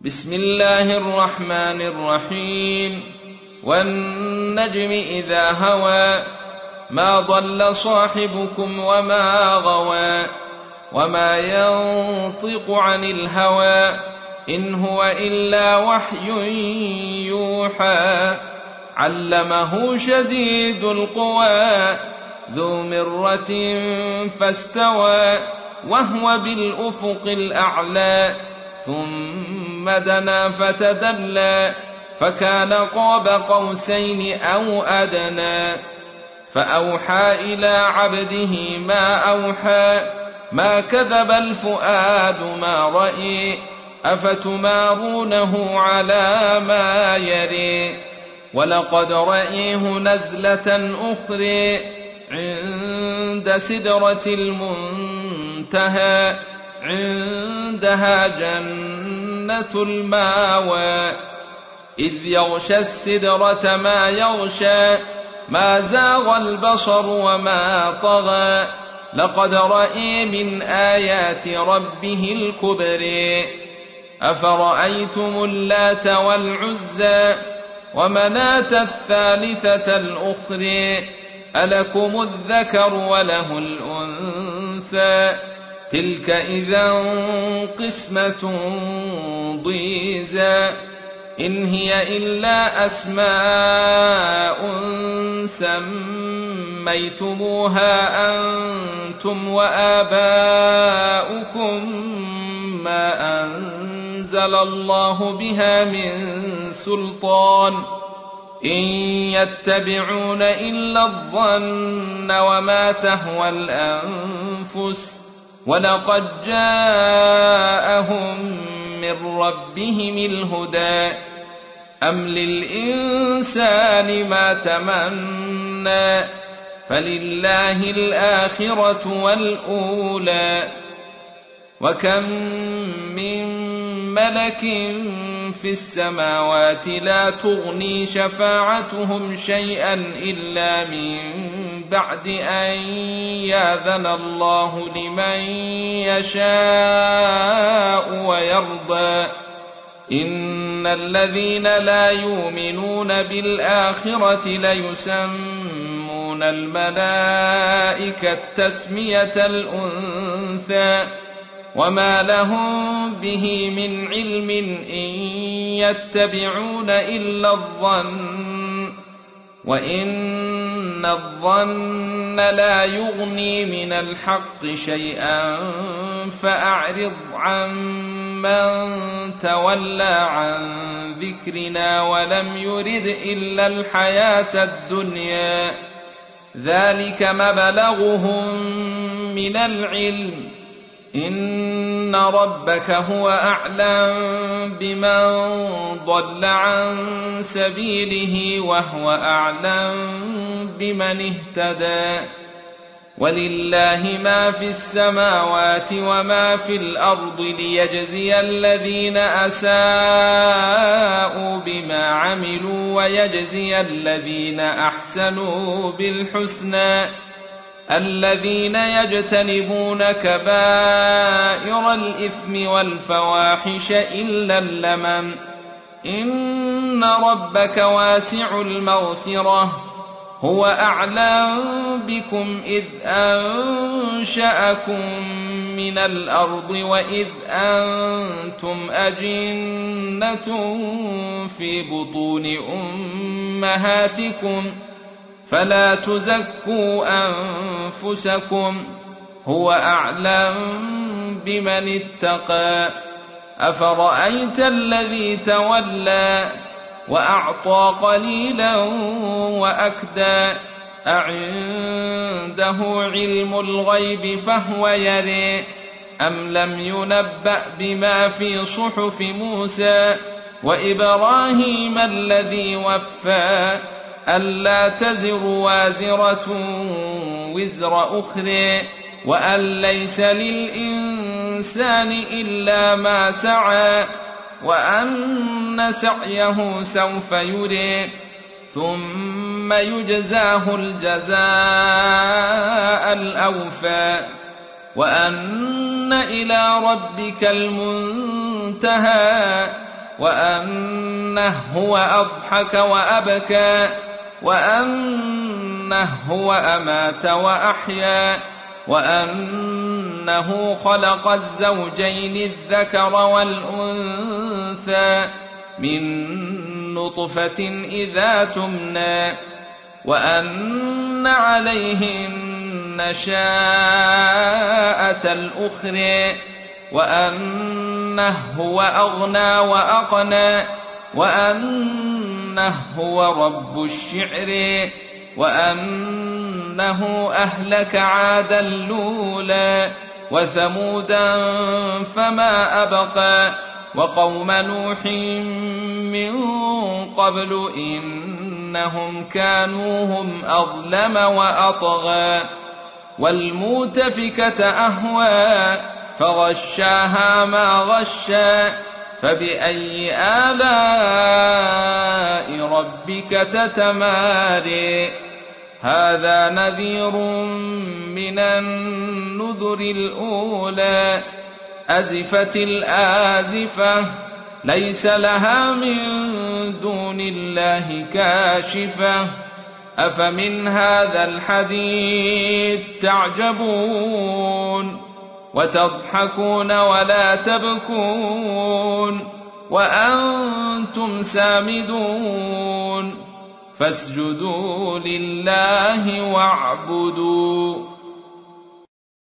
بسم الله الرحمن الرحيم. والنجم إذا هوى ما ضل صاحبكم وما غوى وما ينطق عن الهوى إن هو إلا وحي يوحى علمه شديد القوى ذو مرة فاستوى وهو بالأفق الأعلى ثم دنا فتدلى فكان قاب قوسين أو أدنى فأوحى إلى عبده ما أوحى ما كذب الفؤاد ما رأي أفتمارونه على ما يري ولقد رأيه نزلة أخرى عند سدرة المنتهى عندها جنة الماوى إذ يغشى السدرة ما يغشى ما زاغ البصر وما طغى لقد رأى من آيات ربه الكبر أفرأيتم اللات والعزى ومناة الثالثة الأخرى ألكم الذكر وله الأنثى تلك إذا قسمة ضيزى إن هي إلا أسماء سميتموها أنتم وآباؤكم ما أنزل الله بها من سلطان إن يتبعون إلا الظن وما تهوى الأنفس ولقد جاءهم من ربهم الهدى أم للإنسان ما تمنى فلله الآخرة والأولى وكم من ملك في السماوات لا تغني شفاعتهم شيئا إلا من بعد أن يأذن الله لمن يشاء ويرضى إن الذين لا يؤمنون بالآخرة ليسمون الملائكة تسمية الأنثى وما لهم به من علم إن يتبعون إلا الظن وإن الظن لا يغني من الحق شيئا فأعرض عن من تولى عن ذكرنا ولم يرد إلا الحياة الدنيا ذلك مبلغهم من العلم إن ربك هو أعلم بمن ضل عن سبيله وهو أعلم بمن اهتدى ولله ما في السماوات وما في الأرض ليجزي الذين أساءوا بما عملوا ويجزي الذين أحسنوا بالحسنى الذين يجتنبون كبائر الإثم والفواحش إلا اللمم إن ربك واسع المغفرة هو أعلم بكم إذ أنشأكم من الأرض وإذ أنتم أجنة في بطون أمهاتكم فلا تزكوا أنفسكم هو أعلم بمن اتقى أفرأيت الذي تولى وأعطى قليلا وأكدى أعنده علم الغيب فهو يرى أم لم ينبأ بما في صحف موسى وإبراهيم الذي وفى ألا تزر وازرة وزر أخرى وأن ليس للإنسان إلا ما سعى وأن سعيه سوف يرى ثم يجزاه الجزاء الأوفى وأن إلى ربك المنتهى وأنه هو أضحك وأبكى وأنه هو أمات وأحيا وأنه خلق الزوجين الذكر والأنثى من نطفة إذا تمنى وأن عليه النشاءة الأخرى وأنه هو أغنى وأقنى وأنه هو رب الشعر وأنه أهلك عادا الأولى وثمودا فما أبقى وقوم نوح من قبل إنهم كانوا هم أظلم وأطغى والمؤتفكة أهوى فغشاها ما غشى فبأي آلاء ربك تتماري هذا نذير من النذر الأولى أزفت الآزفة ليس لها من دون الله كاشفة أفمن هذا الحديث تعجبون وتضحكون ولا تبكون وأنتم سامدون فاسجدوا لله واعبدوا